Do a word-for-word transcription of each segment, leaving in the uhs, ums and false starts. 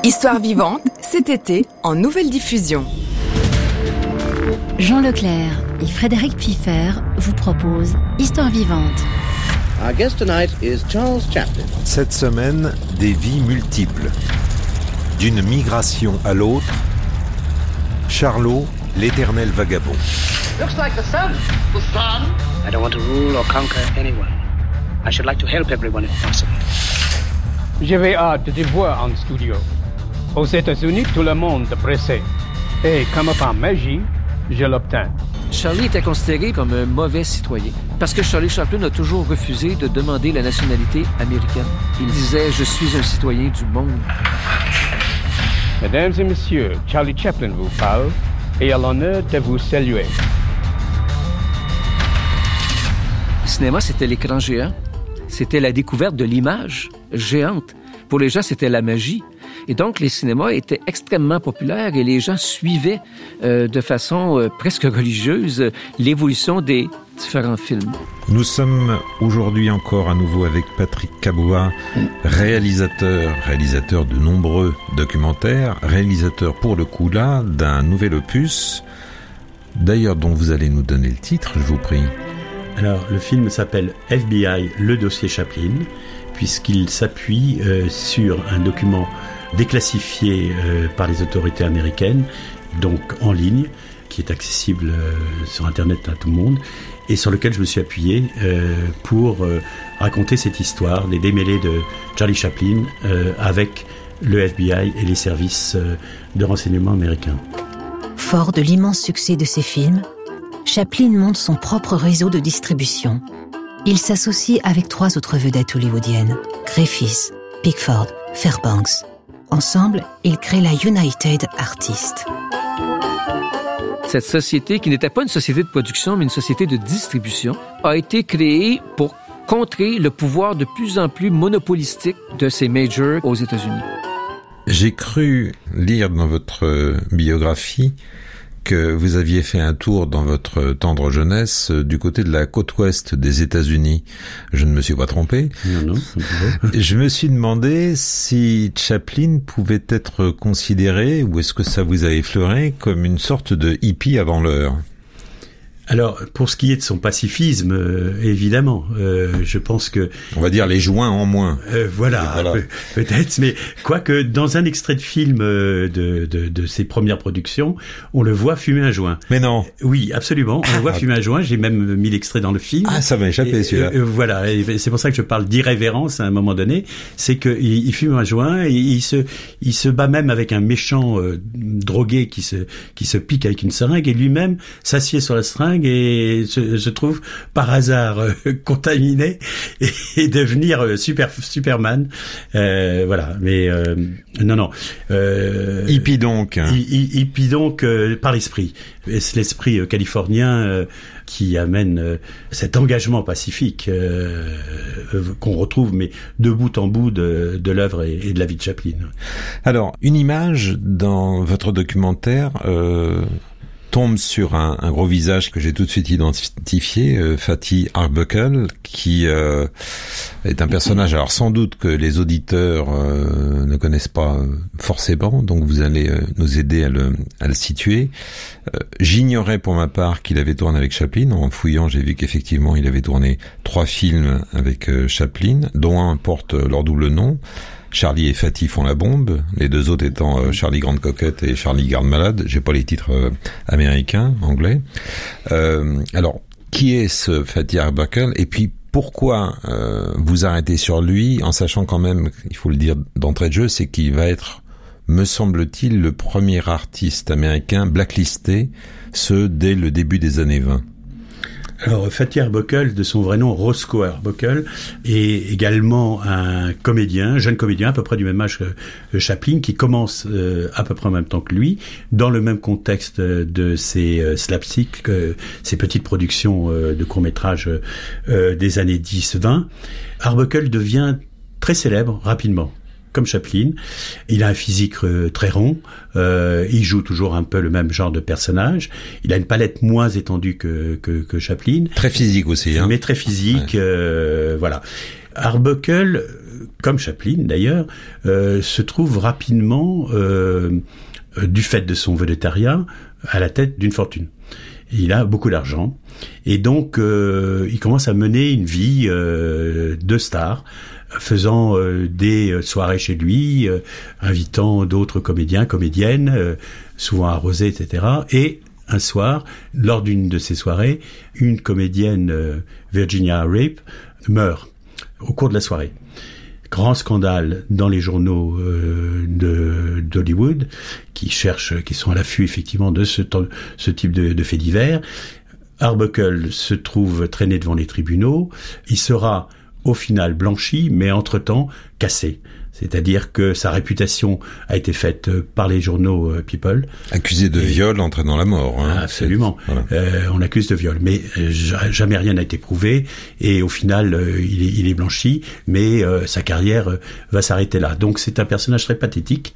Histoire vivante, cet été, en nouvelle diffusion. Jean Leclerc et Frédéric Pfeiffer vous proposent Histoire vivante. Our guest tonight is Charles Chaplin. Cette semaine, des vies multiples. D'une migration à l'autre, Charlot, l'éternel vagabond. Looks like the sun. The sun? I don't want to rule or conquer anyone. I should like to help everyone if possible. J'avais hâte de te voir en studio. Aux États-Unis, tout le monde est pressé. Et comme par magie, je l'obtins. Charlie était considéré comme un mauvais citoyen parce que Charlie Chaplin a toujours refusé de demander la nationalité américaine. Il disait « Je suis un citoyen du monde ». Mesdames et messieurs, Charlie Chaplin vous parle et a l'honneur de vous saluer. Le cinéma, c'était l'écran géant. C'était la découverte de l'image géante. Pour les gens, c'était la magie. Et donc, les cinémas étaient extrêmement populaires et les gens suivaient euh, de façon euh, presque religieuse euh, l'évolution des différents films. Nous sommes aujourd'hui encore à nouveau avec Patrick Cabois, réalisateur, réalisateur de nombreux documentaires, réalisateur pour le coup là d'un nouvel opus, d'ailleurs dont vous allez nous donner le titre, je vous prie. Alors, le film s'appelle F B I, le dossier Chaplin, puisqu'il s'appuie euh, sur un document déclassifié euh, par les autorités américaines, donc en ligne, qui est accessible euh, sur Internet à tout le monde, et sur lequel je me suis appuyé euh, pour euh, raconter cette histoire des démêlés de Charlie Chaplin euh, avec le F B I et les services euh, de renseignement américains. Fort de l'immense succès de ses films, Chaplin monte son propre réseau de distribution. Il s'associe avec trois autres vedettes hollywoodiennes, Griffith, Pickford, Fairbanks. Ensemble, ils créent la United Artists. Cette société, qui n'était pas une société de production, mais une société de distribution, a été créée pour contrer le pouvoir de plus en plus monopolistique de ces majors aux États-Unis. J'ai cru lire dans votre biographie que vous aviez fait un tour dans votre tendre jeunesse du côté de la côte ouest des États-Unis. Je ne me suis pas trompé. Non, non. Je me suis demandé si Chaplin pouvait être considéré, ou est-ce que ça vous a effleuré, comme une sorte de hippie avant l'heure. Alors, pour ce qui est de son pacifisme, euh, évidemment, euh, je pense que... On va dire les joints en moins. Euh, voilà, voilà. Pe- peut-être, mais quoique dans un extrait de film euh, de, de, de ses premières productions, on le voit fumer un joint. Mais non. Oui, absolument, on le voit fumer un joint, j'ai même mis l'extrait dans le film. Ah, ça m'a échappé et, celui-là. Euh, voilà, et c'est pour ça que je parle d'irrévérence à un moment donné, c'est qu'il il fume un joint et il se, il se bat même avec un méchant euh, drogué qui se, qui se pique avec une seringue et lui-même s'assied sur la seringue et se, se trouve par hasard euh, contaminé et, et devenir euh, super Superman. Euh, voilà, mais euh, non, non. Euh, hippie donc. Hein. Hippie donc euh, par l'esprit. Et c'est l'esprit euh, californien euh, qui amène euh, cet engagement pacifique euh, euh, qu'on retrouve, mais de bout en bout de, de l'œuvre et, et de la vie de Chaplin. Alors, une image dans votre documentaire euh, tombe sur un, un gros visage que j'ai tout de suite identifié, euh, Fatty Arbuckle, qui euh, est un personnage, alors sans doute que les auditeurs euh, ne connaissent pas forcément, donc vous allez euh, nous aider à le, à le situer. Euh, j'ignorais pour ma part qu'il avait tourné avec Chaplin. En fouillant, j'ai vu qu'effectivement il avait tourné trois films avec euh, Chaplin, dont un porte leur double nom. Charlie et Fatty font la bombe, les deux autres étant euh, Charlie Grande Coquette et Charlie Garde Malade. J'ai pas les titres euh, américains, anglais. Euh, alors, qui est ce Fatty Arbuckle? Et puis, pourquoi euh, vous arrêtez sur lui, en sachant quand même, il faut le dire d'entrée de jeu, c'est qu'il va être, me semble-t-il, le premier artiste américain blacklisté, ce dès le début des années vingt. Alors, Fatty Arbuckle, de son vrai nom, Roscoe Arbuckle, est également un comédien, jeune comédien, à peu près du même âge que Chaplin, qui commence euh, à peu près en même temps que lui, dans le même contexte de ses euh, slapsticks, euh, ses petites productions euh, de courts-métrages euh, des années dix vingt. Arbuckle devient très célèbre rapidement, comme Chaplin. Il a un physique euh, très rond, euh, il joue toujours un peu le même genre de personnage, il a une palette moins étendue que, que, que Chaplin. Très physique aussi, hein. Mais très physique, ouais. euh, voilà. Arbuckle comme Chaplin d'ailleurs, euh, se trouve rapidement, euh, du fait de son vedettariat, à la tête d'une fortune. Il a beaucoup d'argent et donc euh, il commence à mener une vie euh, de star, faisant euh, des soirées chez lui, euh, invitant d'autres comédiens, comédiennes, euh, souvent arrosés, et cetera. Et un soir, lors d'une de ces soirées, une comédienne, euh, Virginia Rape, meurt au cours de la soirée. Grand scandale dans les journaux euh, de d'Hollywood qui cherchent, qui sont à l'affût effectivement de ce, ce type de, de faits divers. Arbuckle se trouve traîné devant les tribunaux. Il sera au final blanchi, mais entre-temps cassé. C'est-à-dire que sa réputation a été faite par les journaux euh, People. Accusé de et... viol entraînant la mort. Hein, absolument. Voilà. Euh, on l'accuse de viol, mais euh, jamais rien n'a été prouvé. Et au final, euh, il, est, il est blanchi, mais euh, sa carrière euh, va s'arrêter là. Donc c'est un personnage très pathétique.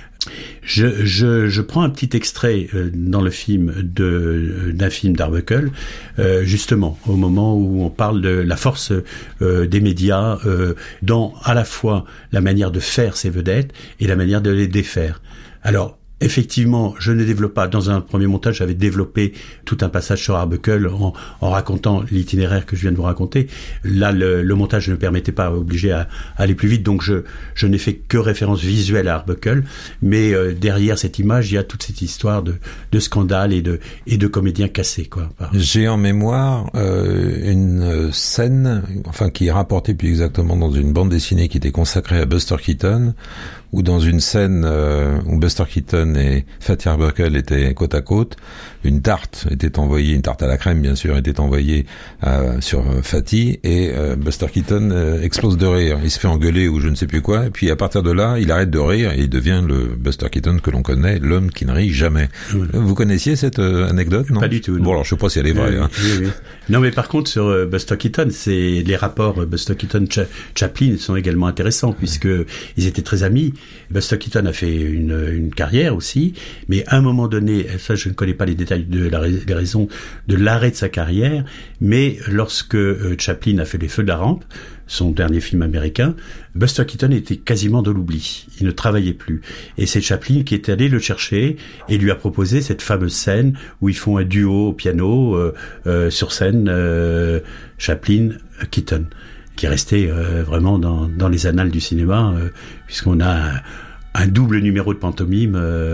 Je, je, je prends un petit extrait euh, dans le film de, d'un film d'Arbuckle, euh, justement au moment où on parle de la force euh, des médias euh, dans à la fois la manière de faire ces vedettes et la manière de les défaire. Alors, effectivement, je ne développe pas. Dans un premier montage, j'avais développé tout un passage sur Arbuckle en, en racontant l'itinéraire que je viens de vous raconter. Là, le, le montage ne permettait pas, obligé à, à aller plus vite, donc je, je n'ai fait que référence visuelle à Arbuckle. Mais euh, derrière cette image, il y a toute cette histoire de, de scandale et de, et de comédiens cassés, quoi. J'ai en mémoire euh, une scène, enfin qui est rapportée plus exactement dans une bande dessinée qui était consacrée à Buster Keaton, où dans une scène euh, où Buster Keaton et Fatty Arbuckle étaient côte à côte, une tarte était envoyée, une tarte à la crème bien sûr, était envoyée euh, sur Fatty, et euh, Buster Keaton euh, explose de rire. Il se fait engueuler ou je ne sais plus quoi, et puis à partir de là, il arrête de rire et il devient le Buster Keaton que l'on connaît, l'homme qui ne rit jamais. Oui. Vous connaissiez cette euh, anecdote, non? Pas du tout. Non. Bon, alors je sais pas si elle est vraie. Oui, hein. oui, oui. Non, mais par contre sur euh, Buster Keaton, c'est les rapports euh, Buster Keaton-Chaplin sont également intéressants puisque ils étaient très amis. Buster Keaton a fait une, une carrière aussi, mais à un moment donné, ça je ne connais pas les détails de la, les raisons de l'arrêt de sa carrière, mais lorsque euh, Chaplin a fait Les Feux de la Rampe, son dernier film américain, Buster Keaton était quasiment de l'oubli. Il ne travaillait plus. Et c'est Chaplin qui est allé le chercher et lui a proposé cette fameuse scène où ils font un duo au piano, euh, euh, sur scène, euh, Chaplin-Keaton, qui est resté euh, vraiment dans, dans les annales du cinéma, euh, puisqu'on a un, un double numéro de pantomime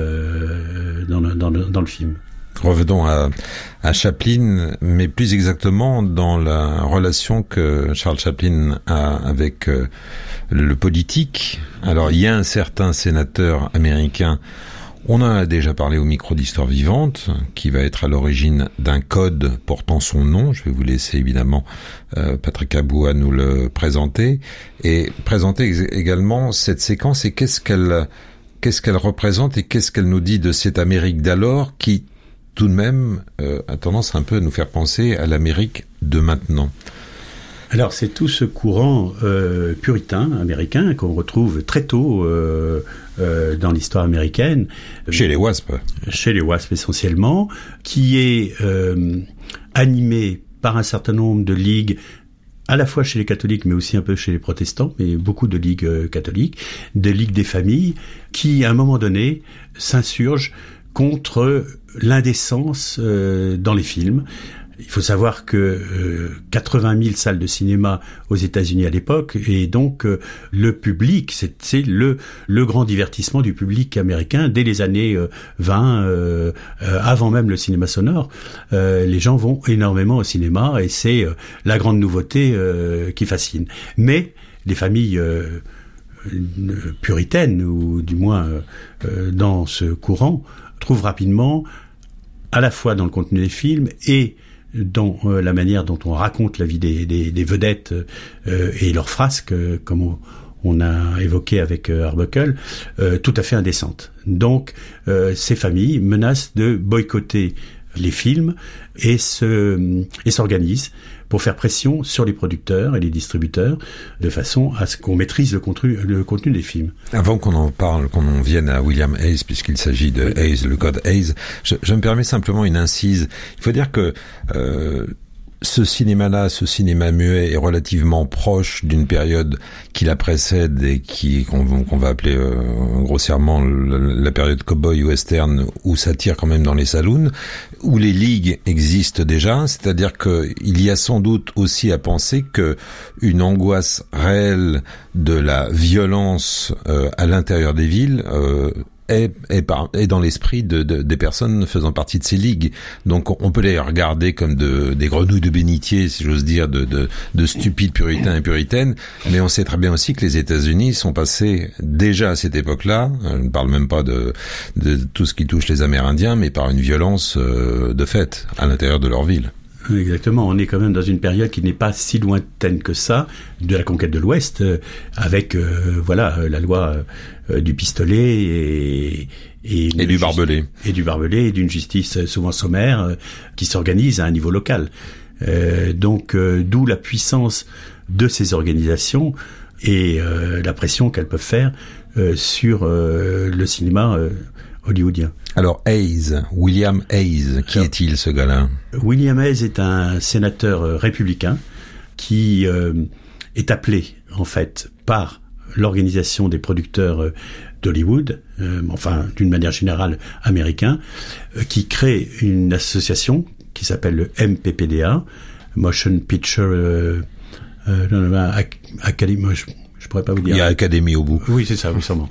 euh, dans, le, dans, le, dans le film. Revenons à, à Chaplin, mais plus exactement dans la relation que Charles Chaplin a avec euh, le politique. Alors, il y a un certain sénateur américain, on en a déjà parlé au micro d'Histoire Vivante, qui va être à l'origine d'un code portant son nom. Je vais vous laisser évidemment euh, Patrick Aboua nous le présenter, et présenter également cette séquence et qu'est-ce qu'elle, qu'est-ce qu'elle représente et qu'est-ce qu'elle nous dit de cette Amérique d'alors qui, tout de même, euh, a tendance un peu à nous faire penser à l'Amérique de maintenant. Alors c'est tout ce courant euh, puritain américain qu'on retrouve très tôt euh, euh, dans l'histoire américaine. Chez les WASP. Chez les WASP essentiellement, qui est euh, animé par un certain nombre de ligues, à la fois chez les catholiques, mais aussi un peu chez les protestants, mais beaucoup de ligues euh, catholiques, des ligues des familles, qui à un moment donné s'insurgent contre l'indécence euh, dans les films. Il faut savoir que euh, quatre-vingt mille salles de cinéma aux États-Unis à l'époque, et donc euh, le public, c'est, c'est le le grand divertissement du public américain dès les années euh, vingt, euh, euh, avant même le cinéma sonore. Euh, les gens vont énormément au cinéma et c'est euh, la grande nouveauté euh, qui fascine. Mais les familles euh, puritaines, ou du moins euh, dans ce courant, trouvent rapidement, à la fois dans le contenu des films et dans euh, la manière dont on raconte la vie des, des, des vedettes euh, et leurs frasques, euh, comme on, on a évoqué avec euh, Arbuckle, euh, tout à fait indécentes. Donc, euh, ces familles menacent de boycotter les films et se et s'organisent pour faire pression sur les producteurs et les distributeurs de façon à ce qu'on maîtrise le contenu, le contenu des films. Avant qu'on en parle, qu'on en vienne à William Hays, puisqu'il s'agit de oui. Hays, le code Hays, je, je me permets simplement une incise. Il faut dire que euh, ce cinéma-là, ce cinéma muet, est relativement proche d'une période qui la précède et qui qu'on, qu'on va appeler euh, grossièrement la, la période cow-boy western, où ça tire quand même dans les saloons, où les ligues existent déjà. C'est-à-dire que il y a sans doute aussi à penser que une angoisse réelle de la violence euh, à l'intérieur des villes euh, Est, est, par, est dans l'esprit de, de, des personnes faisant partie de ces ligues. Donc on peut les regarder comme de, des grenouilles de bénitier, si j'ose dire, de, de, de stupides puritains et puritaines, mais on sait très bien aussi que les États-Unis sont passés déjà à cette époque-là, je ne parle même pas de, de tout ce qui touche les Amérindiens, mais par une violence euh, de fait à l'intérieur de leur ville. Exactement, on est quand même dans une période qui n'est pas si lointaine que ça de la conquête de l'Ouest, euh, avec euh, voilà euh, la loi euh, du pistolet et et, et du barbelé et du barbelé et d'une justice souvent sommaire euh, qui s'organise à un niveau local. Euh, donc euh, d'où la puissance de ces organisations et euh, la pression qu'elles peuvent faire euh, sur euh, le cinéma euh, hollywoodien. Alors Hayes, William Hayes, qui Alors, est-il ce gars-là ? William Hayes est un sénateur euh, républicain qui euh, est appelé en fait par l'organisation des producteurs euh, d'Hollywood, euh, enfin d'une manière générale américain, euh, qui crée une association qui s'appelle le M P P D A, Motion Picture euh, euh, non, non, Academy. Je, je pourrais pas vous dire. Il y a Académie au bout. Oui, c'est ça, oui, sûrement.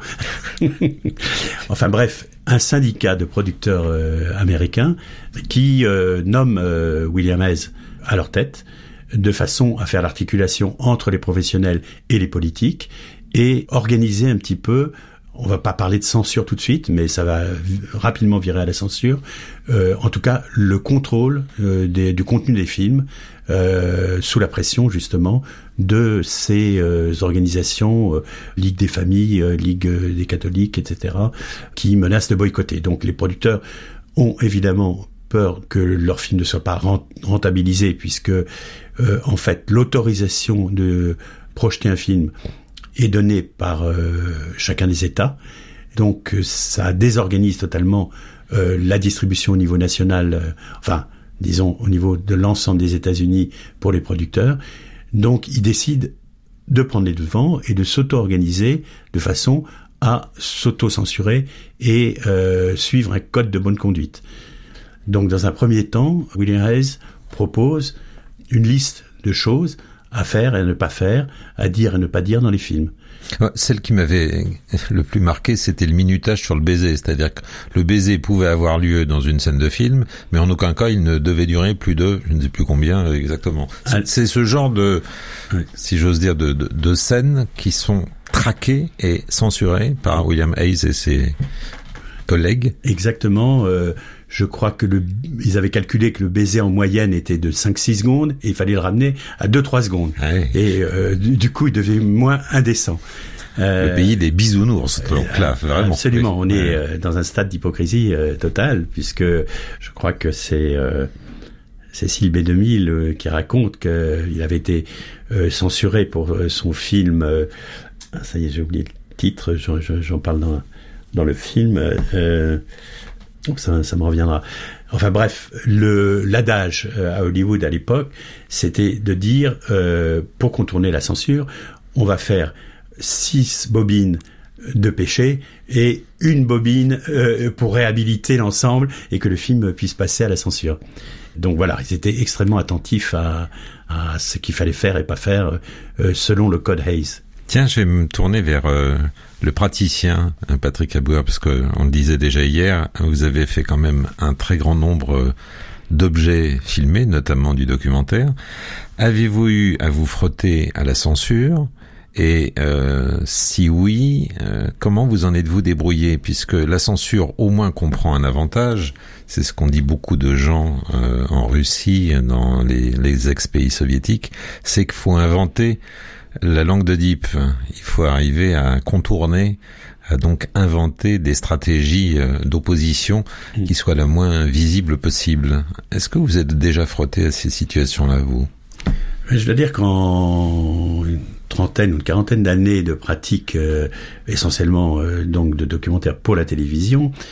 Enfin bref, un syndicat de producteurs euh, américains qui euh, nomme euh, William Hayes à leur tête, de façon à faire l'articulation entre les professionnels et les politiques et organiser un petit peu. On va pas parler de censure tout de suite, mais ça va rapidement virer à la censure. Euh, en tout cas, le contrôle euh, des, du contenu des films euh, sous la pression justement de ces euh, organisations, euh, Ligue des familles, euh, Ligue des catholiques, et cetera, qui menacent de boycotter. Donc les producteurs ont évidemment peur que leur film ne soit pas rentabilisé, puisque euh, en fait l'autorisation de projeter un film est donnée par euh, chacun des États. Donc ça désorganise totalement euh, la distribution au niveau national, euh, enfin disons au niveau de l'ensemble des États-Unis pour les producteurs. Donc ils décident de prendre les devants et de s'auto-organiser de façon à s'auto-censurer et euh, suivre un code de bonne conduite. Donc dans un premier temps, William Hayes propose une liste de choses à faire et à ne pas faire, à dire et ne pas dire dans les films. Celle qui m'avait le plus marqué, c'était le minutage sur le baiser. C'est-à-dire que le baiser pouvait avoir lieu dans une scène de film, mais en aucun cas il ne devait durer plus de, je ne sais plus combien exactement. C'est, ah, c'est ce genre de, oui. si j'ose dire, de, de, de scènes qui sont traquées et censurées par William Hayes et ses collègues. Exactement. Euh, je crois que le, ils avaient calculé que le baiser en moyenne était de cinq six secondes et il fallait le ramener à deux trois secondes. Ouais. Et euh, du, du coup, il devait moins indécent. Euh, le pays des bisounours, donc là, vraiment. Absolument, on est euh, dans un stade d'hypocrisie euh, totale, puisque je crois que c'est euh, Cécile B deux mille euh, qui raconte qu'il avait été euh, censuré pour euh, son film. Euh, ah, ça y est, j'ai oublié le titre. J'en, j'en parle dans dans le film. Euh, ça, ça me reviendra. Enfin bref, le l'adage euh, à Hollywood à l'époque, c'était de dire euh, pour contourner la censure, on va faire six bobines de péché et une bobine euh, pour réhabiliter l'ensemble et que le film puisse passer à la censure. Donc voilà, ils étaient extrêmement attentifs à, à ce qu'il fallait faire et pas faire euh, selon le code Hayes. Tiens, je vais me tourner vers euh, le praticien, Patrick Abouer, parce que on le disait déjà hier, vous avez fait quand même un très grand nombre d'objets filmés, notamment du documentaire. Avez-vous eu à vous frotter à la censure ? Et euh, si oui, euh, comment vous en êtes-vous débrouillé ? Puisque la censure au moins comprend un avantage, c'est ce qu'ont dit beaucoup de gens euh, en Russie, dans les, les ex-pays soviétiques, c'est qu'il faut inventer la langue de Deep. Il faut arriver à contourner, à donc inventer des stratégies d'opposition qui soient la moins visibles possible. Est-ce que vous êtes déjà frotté à ces situations-là, vous ? Je dois dire qu'en une trentaine ou une quarantaine d'années de pratique, euh, essentiellement euh, donc de documentaires pour la télévision,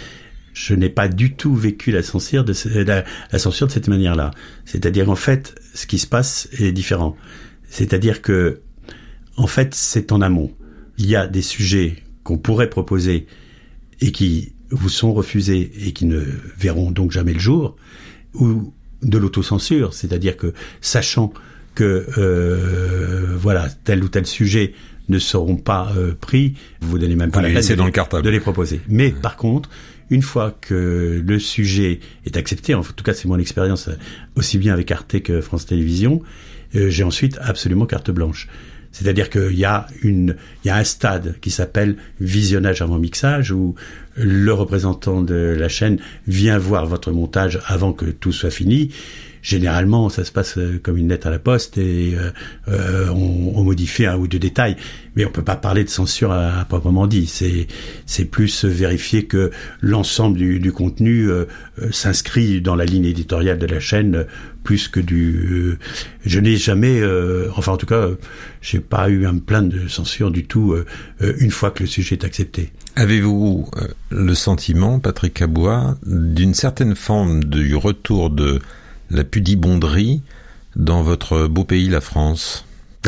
je n'ai pas du tout vécu la censure de, la, la censure de cette manière-là. C'est-à-dire, en fait, ce qui se passe est différent. C'est-à-dire que, en fait, c'est en amont. Il y a des sujets qu'on pourrait proposer et qui vous sont refusés et qui ne verront donc jamais le jour, ou de l'autocensure, c'est-à-dire que, sachant que, euh, voilà, tel ou tel sujet ne seront pas euh, pris, vous donnez même pas la peine de, dans les, le de les proposer. Mais ouais. Par contre, une fois que le sujet est accepté, en tout cas c'est mon expérience aussi bien avec Arte que France Télévisions, euh, j'ai ensuite absolument carte blanche. C'est-à-dire qu'il y a une, il y a un stade qui s'appelle visionnage avant mixage où le représentant de la chaîne vient voir votre montage avant que tout soit fini. Généralement, ça se passe comme une lettre à la poste et euh, euh, on, on modifie un ou deux détails, mais on peut pas parler de censure à, à proprement dit. C'est c'est plus vérifier que l'ensemble du, du contenu euh, euh, s'inscrit dans la ligne éditoriale de la chaîne euh, plus que du. Euh, je n'ai jamais, euh, enfin en tout cas, euh, j'ai pas eu à me plaindre de censure du tout euh, euh, une fois que le sujet est accepté. Avez-vous euh, le sentiment, Patrick Cabois, d'une certaine forme du retour de la pudibonderie dans votre beau pays, la France?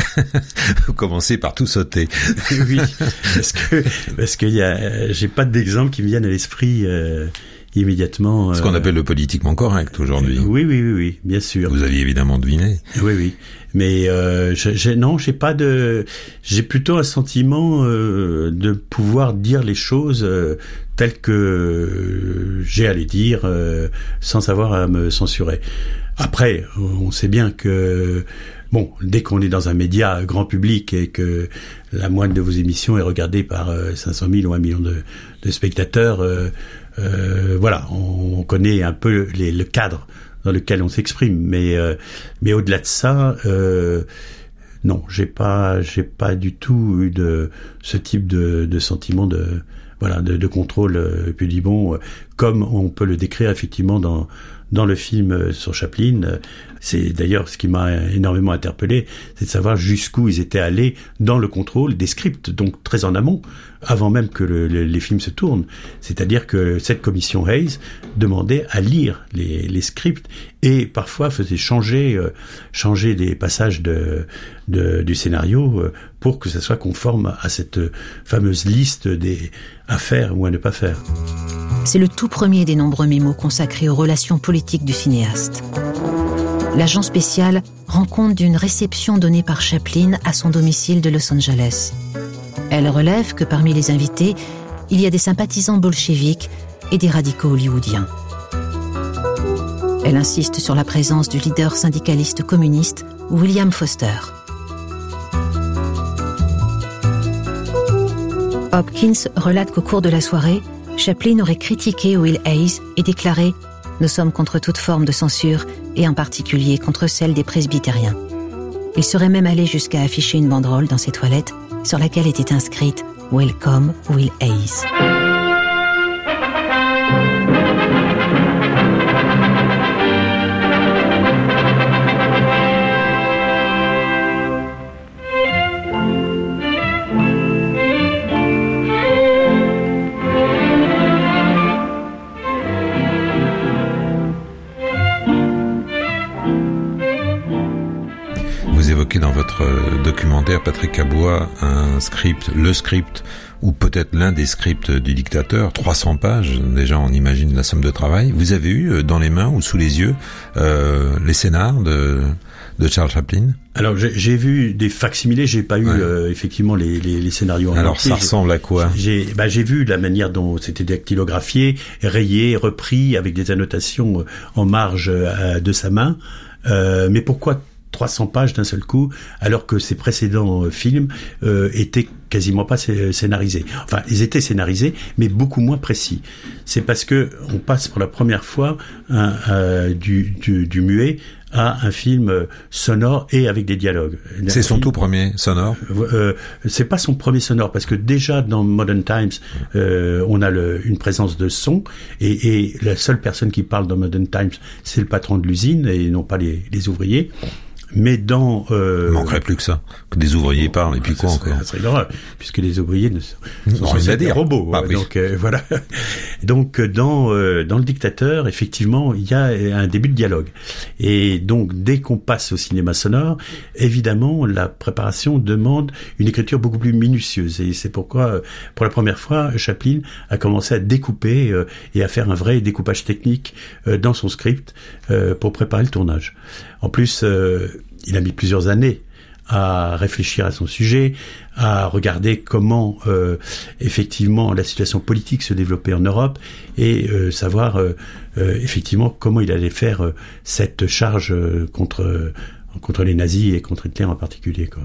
Vous commencez par tout sauter. Oui, parce que parce qu'il y a, j'ai pas d'exemple qui me viennent à l'esprit euh, immédiatement. Ce qu'on euh, appelle le politiquement correct aujourd'hui. Oui, oui, oui, oui, bien sûr. Vous aviez évidemment deviné. Oui, oui, mais euh, je, je, non, j'ai pas de, j'ai plutôt un sentiment euh, de pouvoir dire les choses euh, telles que j'ai à les dire euh, sans avoir à me censurer. Après, on sait bien que bon, dès qu'on est dans un média grand public et que la moindre de vos émissions est regardée par euh, cinq cent mille ou un million de, de spectateurs, euh, euh, voilà, on, on connaît un peu les, le cadre dans lequel on s'exprime. Mais euh, mais au-delà de ça, euh, non, j'ai pas j'ai pas du tout eu de ce type de, de sentiment de voilà de, de contrôle euh, pudibond euh, comme on peut le décrire effectivement dans dans le film sur Chaplin. C'est d'ailleurs ce qui m'a énormément interpellé, c'est de savoir jusqu'où ils étaient allés dans le contrôle des scripts, donc très en amont, avant même que le, le, les films se tournent. C'est-à-dire que cette commission Hays demandait à lire les, les scripts et parfois faisait changer, euh, changer des passages de, de, du scénario euh, pour que ça soit conforme à cette fameuse liste des à faire ou à ne pas faire. C'est le tout premier des nombreux mémos consacrés aux relations politiques du cinéaste. L'agent spécial rend compte d'une réception donnée par Chaplin à son domicile de Los Angeles. Elle relève que parmi les invités, il y a des sympathisants bolcheviques et des radicaux hollywoodiens. Elle insiste sur la présence du leader syndicaliste communiste William Foster. Hopkins relate qu'au cours de la soirée, Chaplin aurait critiqué Will Hays et déclaré « Nous sommes contre toute forme de censure et en particulier contre celle des presbytériens ». Il serait même allé jusqu'à afficher une banderole dans ses toilettes sur laquelle était inscrite « Welcome Will Hays ». Dans votre documentaire, Patrick Cabois, un script, le script, ou peut-être l'un des scripts du dictateur, trois cents pages, déjà on imagine la somme de travail. Vous avez eu dans les mains ou sous les yeux euh, les scénars de, de Charles Chaplin? Alors j'ai, j'ai vu des facsimilés, j'ai pas eu ouais. euh, effectivement les, les, les scénarios en Alors entier. Ça ressemble à quoi? J'ai, bah, j'ai vu la manière dont c'était dactylographié, rayé, repris avec des annotations en marge euh, de sa main. Euh, mais pourquoi trois cents pages d'un seul coup, alors que ses précédents euh, films euh, étaient quasiment pas scénarisés. Enfin, ils étaient scénarisés, mais beaucoup moins précis. C'est parce que on passe pour la première fois un, euh, du, du, du muet à un film sonore et avec des dialogues. C'est son tout premier sonore. Euh, c'est pas son premier sonore parce que déjà dans Modern Times, euh, on a le, une présence de son et, et la seule personne qui parle dans Modern Times, c'est le patron de l'usine et non pas les, les ouvriers. Mais dans... Euh, Il manquerait plus que ça, que des ouvriers bon, parlent, et puis quoi serait, encore. Ça serait l'horreur, puisque les ouvriers ne sont, sont rien à des dire. robots. Ah, euh, oui. Donc euh, voilà. Donc dans euh, dans Le Dictateur, effectivement, il y a un début de dialogue. Et donc dès qu'on passe au cinéma sonore, évidemment, la préparation demande une écriture beaucoup plus minutieuse. Et c'est pourquoi, pour la première fois, Chaplin a commencé à découper euh, et à faire un vrai découpage technique euh, dans son script euh, pour préparer le tournage. En plus, euh, il a mis plusieurs années à réfléchir à son sujet, à regarder comment euh, effectivement la situation politique se développait en Europe et euh, savoir euh, euh, effectivement comment il allait faire euh, cette charge euh, contre euh, contre les nazis et contre Hitler en particulier, quoi.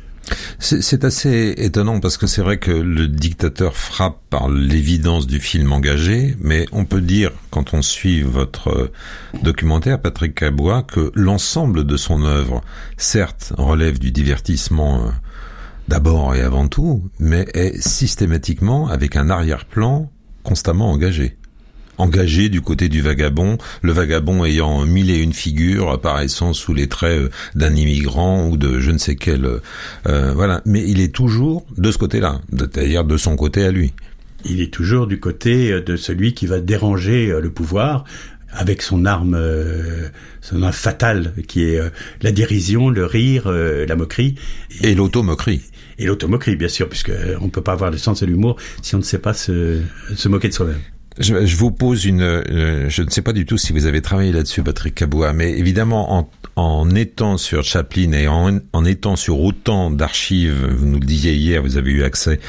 C'est, c'est assez étonnant parce que c'est vrai que Le Dictateur frappe par l'évidence du film engagé, mais on peut dire, quand on suit votre documentaire, Patrick Cabois, que l'ensemble de son œuvre, certes, relève du divertissement euh, d'abord et avant tout, mais est systématiquement avec un arrière-plan constamment engagé. Engagé du côté du vagabond, le vagabond ayant mille et une figures apparaissant sous les traits d'un immigrant ou de je ne sais quel... Euh, voilà, mais il est toujours de ce côté-là, c'est-à-dire de son côté à lui. Il est toujours du côté de celui qui va déranger le pouvoir avec son arme, euh, son arme fatale, qui est euh, la dérision, le rire, euh, la moquerie. Et, et l'automoquerie. Et l'automoquerie, bien sûr, puisque on ne peut pas avoir le sens de l'humour si on ne sait pas se, se moquer de soi-même. Je, je vous pose une... Euh, je ne sais pas du tout si vous avez travaillé là-dessus, Patrick Cabois, mais évidemment, en, en étant sur Chaplin et en, en étant sur autant d'archives, vous nous le disiez hier, vous avez eu accès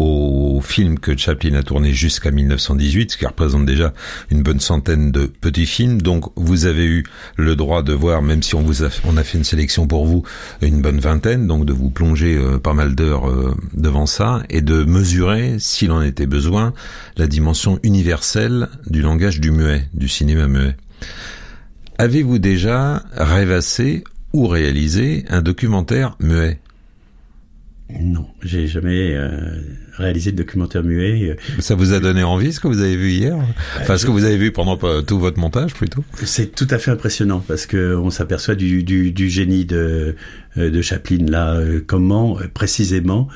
aux films que Chaplin a tournés jusqu'à mille neuf cent dix-huit, ce qui représente déjà une bonne centaine de petits films. Donc, vous avez eu le droit de voir, même si on vous a, on a fait une sélection pour vous, une bonne vingtaine, donc de vous plonger euh, pas mal d'heures euh, devant ça et de mesurer, s'il en était besoin, la dimension universelle du langage du muet, du cinéma muet. Avez-vous déjà rêvassé ou réalisé un documentaire muet ? Non, j'ai jamais euh, réalisé de documentaire muet. Ça vous a donné envie, ce que vous avez vu hier ? Enfin, ce que vous avez vu pendant tout votre montage, plutôt ? C'est tout à fait impressionnant, parce que on s'aperçoit du, du, du génie de, de Chaplin, là, comment, précisément,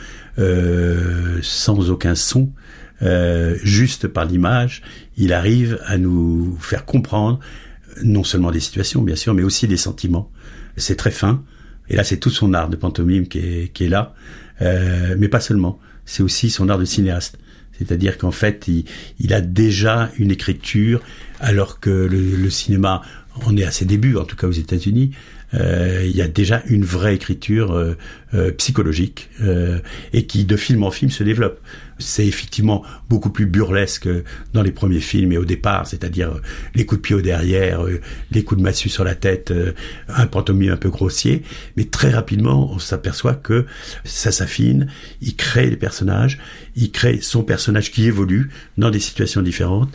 euh, sans aucun son, Euh, juste par l'image, il arrive à nous faire comprendre non seulement des situations, bien sûr, mais aussi des sentiments. C'est très fin. Et là, c'est tout son art de pantomime qui est, qui est là. Euh, mais pas seulement. C'est aussi son art de cinéaste. C'est-à-dire qu'en fait, il, il a déjà une écriture, alors que le, le cinéma en est à ses débuts, en tout cas aux États-Unis. Euh, il y a déjà une vraie écriture euh, euh, psychologique euh, et qui, de film en film, se développe. C'est effectivement beaucoup plus burlesque dans les premiers films et au départ, c'est-à-dire euh, les coups de pied au derrière, euh, les coups de massue sur la tête, euh, un pantomime un peu grossier. Mais très rapidement, on s'aperçoit que ça s'affine. Il crée les personnages, il crée son personnage qui évolue dans des situations différentes.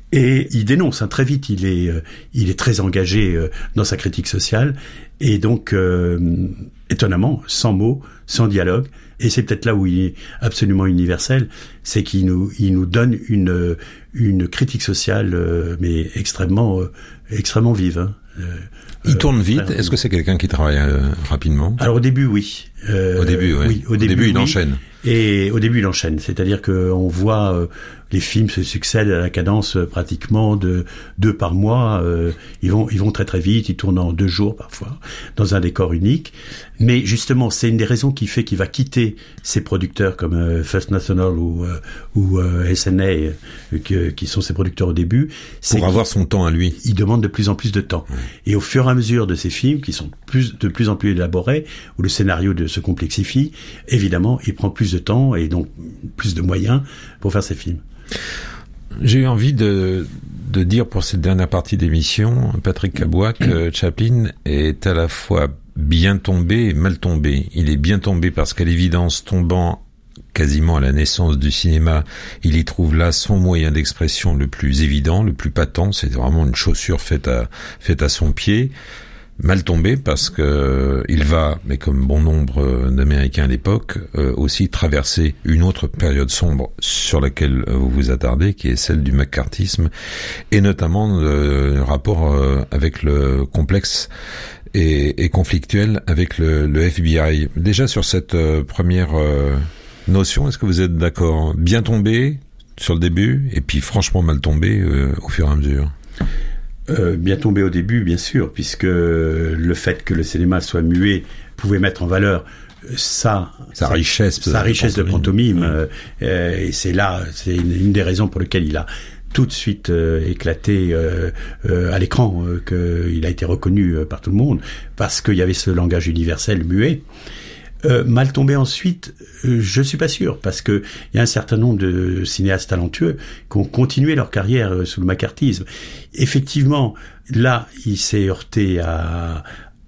Et il dénonce, hein, très vite, il est, euh, il est très engagé euh, dans sa critique sociale, et donc, euh, étonnamment, sans mots, sans dialogue, et c'est peut-être là où il est absolument universel, c'est qu'il nous, il nous donne une, une critique sociale, euh, mais extrêmement, euh, extrêmement vive. Hein. Euh, il euh, tourne vite. très, Est-ce que c'est quelqu'un qui travaille euh, rapidement ? Alors au début, oui. Euh, au début, ouais. oui. Au, au début, début, il oui. enchaîne. Et au début, il enchaîne. C'est-à-dire que on voit euh, les films se succèdent à la cadence euh, pratiquement de deux par mois. Euh, ils vont, ils vont très très vite. Ils tournent en deux jours parfois dans un décor unique. Mais justement, c'est une des raisons qui fait qu'il va quitter ses producteurs comme euh, First National ou euh, ou euh, S N A, euh, que, qui sont ses producteurs au début. Pour avoir son temps à lui. Il demande de plus en plus de temps. Mmh. Et au fur et à mesure de ces films, qui sont plus, de plus en plus élaborés, où le scénario de, se complexifie, évidemment, il prend plus de temps et donc plus de moyens pour faire ses films. J'ai eu envie de, de dire pour cette dernière partie d'émission, Patrick Cabois, que Chaplin est à la fois bien tombé et mal tombé. Il est bien tombé parce qu'à l'évidence, tombant quasiment à la naissance du cinéma, il y trouve là son moyen d'expression le plus évident, le plus patent. C'est vraiment une chaussure faite à, faite à son pied. mal tombé parce que il va, mais comme bon nombre d'Américains à l'époque, euh, aussi traverser une autre période sombre sur laquelle vous vous attardez, qui est celle du McCarthyisme, et notamment le rapport euh, avec le complexe et, et conflictuel avec le, le F B I. Déjà sur cette euh, première euh, notion, est-ce que vous êtes d'accord? Bien tombé sur le début, et puis franchement mal tombé euh, au fur et à mesure. Euh, bien tombé au début, bien sûr, puisque le fait que le cinéma soit muet pouvait mettre en valeur ça, sa richesse, sa richesse de pantomime, euh, euh, et c'est là, c'est une, une des raisons pour lesquelles il a tout de suite euh, éclaté euh, euh, à l'écran, euh, qu'il a été reconnu euh, par tout le monde, parce qu'il y avait ce langage universel muet. Euh, mal tombé ensuite, euh, je suis pas sûr, parce que il y a un certain nombre de cinéastes talentueux qui ont continué leur carrière euh, sous le macartisme. Effectivement, là, il s'est heurté à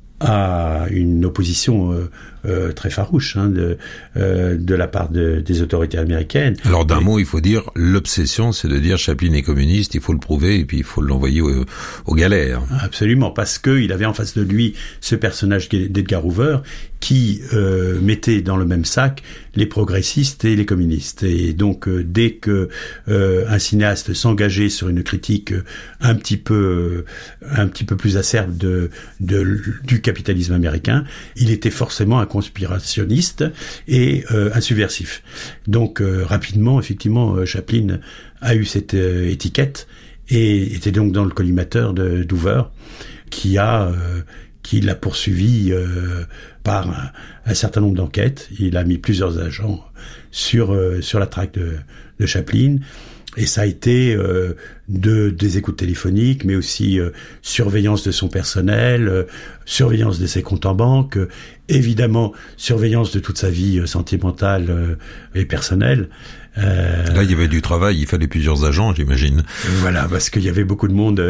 à une opposition euh, euh, très farouche hein, de euh, de la part de, des autorités américaines. Alors d'un et... mot, il faut dire l'obsession, c'est de dire Chaplin est communiste, il faut le prouver et puis il faut l'envoyer aux, aux galères. Absolument, parce que il avait en face de lui ce personnage d'Edgar Hoover qui euh, mettait dans le même sac les progressistes et les communistes. Et donc euh, dès que euh, un cinéaste s'engageait sur une critique euh, un petit peu euh, un petit peu plus acerbe de, de du capitalisme américain, il était forcément un conspirationniste et euh, un subversif. Donc euh, rapidement, effectivement, euh, Chaplin a eu cette euh, étiquette et était donc dans le collimateur de d'Hoover, qui a euh, qui l'a poursuivi euh, par un, un certain nombre d'enquêtes. Il a mis plusieurs agents sur euh, sur la traque de, de Chaplin. Et ça a été euh, de, des écoutes téléphoniques, mais aussi euh, surveillance de son personnel, euh, surveillance de ses comptes en banque, euh, évidemment surveillance de toute sa vie euh, sentimentale euh, et personnelle. Euh, Là, il y avait du travail, il fallait plusieurs agents, j'imagine. Voilà, parce qu'il y avait beaucoup de monde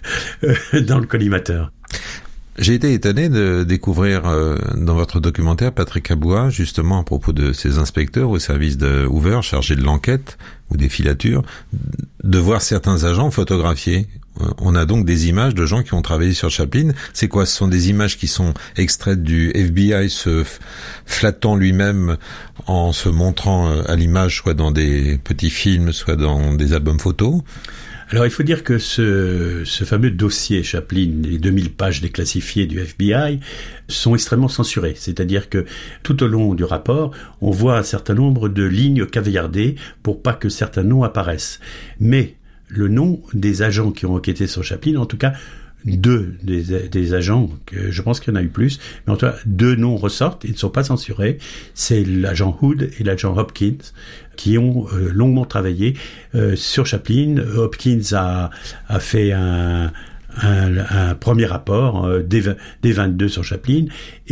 euh, dans le collimateur. J'ai été étonné de découvrir euh, dans votre documentaire Patrick Aboua, justement à propos de ces inspecteurs au service de Hoover chargés de l'enquête ou des filatures, de voir certains agents photographiés. On a donc des images de gens qui ont travaillé sur Chaplin. C'est quoi? Ce sont des images qui sont extraites du F B I se flattant lui-même en se montrant à l'image, soit dans des petits films, soit dans des albums photos. Alors, il faut dire que ce, ce fameux dossier Chaplin, les deux mille pages déclassifiées du F B I, sont extrêmement censurées. C'est-à-dire que tout au long du rapport, on voit un certain nombre de lignes caviardées pour pas que certains noms apparaissent. Mais le nom des agents qui ont enquêté sur Chaplin, en tout cas, deux des, des agents, que je pense qu'il y en a eu plus, mais en tout cas, deux noms ressortent, ils ne sont pas censurés. C'est l'agent Hood et l'agent Hopkins, qui ont euh, longuement travaillé euh, sur Chaplin. Hopkins a, a fait un, un, un premier rapport euh, dès, dès vingt-deux sur Chaplin,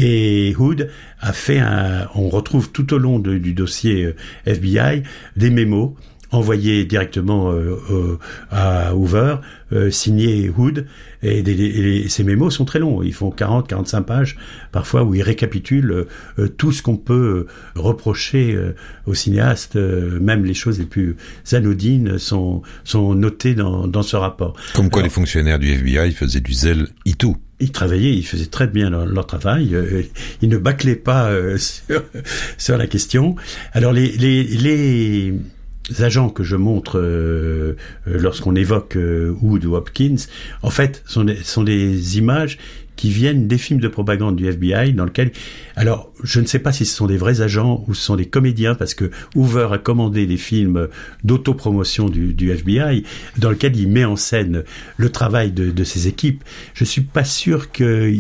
et Hood a fait un... On retrouve tout au long de, du dossier euh, F B I des mémos envoyé directement euh, euh, à Hoover, euh, signé Hood, et, des, et ces mémos sont très longs, ils font quarante à quarante-cinq pages parfois, où ils récapitulent euh, tout ce qu'on peut reprocher euh, aux cinéastes, euh, même les choses les plus anodines sont, sont notées dans, dans ce rapport. Comme quoi Alors, les fonctionnaires du F B I faisaient du zèle itou. Ils travaillaient, ils faisaient très bien leur, leur travail, euh, ils ne bâclaient pas euh, sur, sur la question. Alors les... les, les agents que je montre euh, lorsqu'on évoque euh, Hood ou Hopkins, en fait, sont des, sont des images qui viennent des films de propagande du F B I, dans lequel, alors, je ne sais pas si ce sont des vrais agents ou ce sont des comédiens, parce que Hoover a commandé des films d'autopromotion du, du F B I, dans lequel il met en scène le travail de, de ses équipes. Je suis pas sûr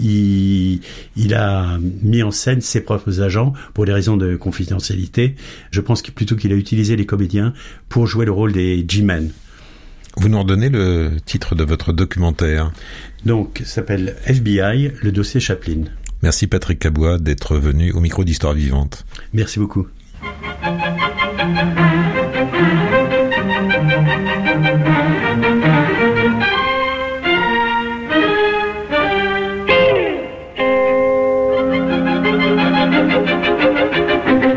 qu'il il a mis en scène ses propres agents pour des raisons de confidentialité. Je pense que plutôt qu'il a utilisé les comédiens pour jouer le rôle des G-Men. Vous nous redonnez le titre de votre documentaire. Donc, ça s'appelle F B I, le dossier Chaplin. Merci Patrick Aboua d'être venu au micro d'Histoire Vivante. Merci beaucoup.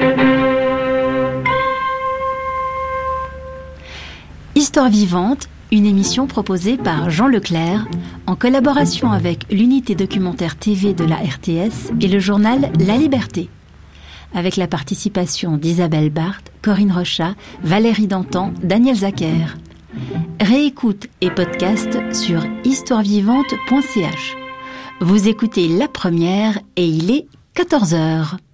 Histoire Vivante, Une émission proposée par Jean Leclerc en collaboration avec l'unité documentaire T V de la R T S et le journal La Liberté. Avec la participation d'Isabelle Barthes, Corinne Rochat, Valérie Dantan, Daniel Zacher. Réécoute et podcast sur histoire vivante point c h. Vous écoutez La Première et il est quatorze heures.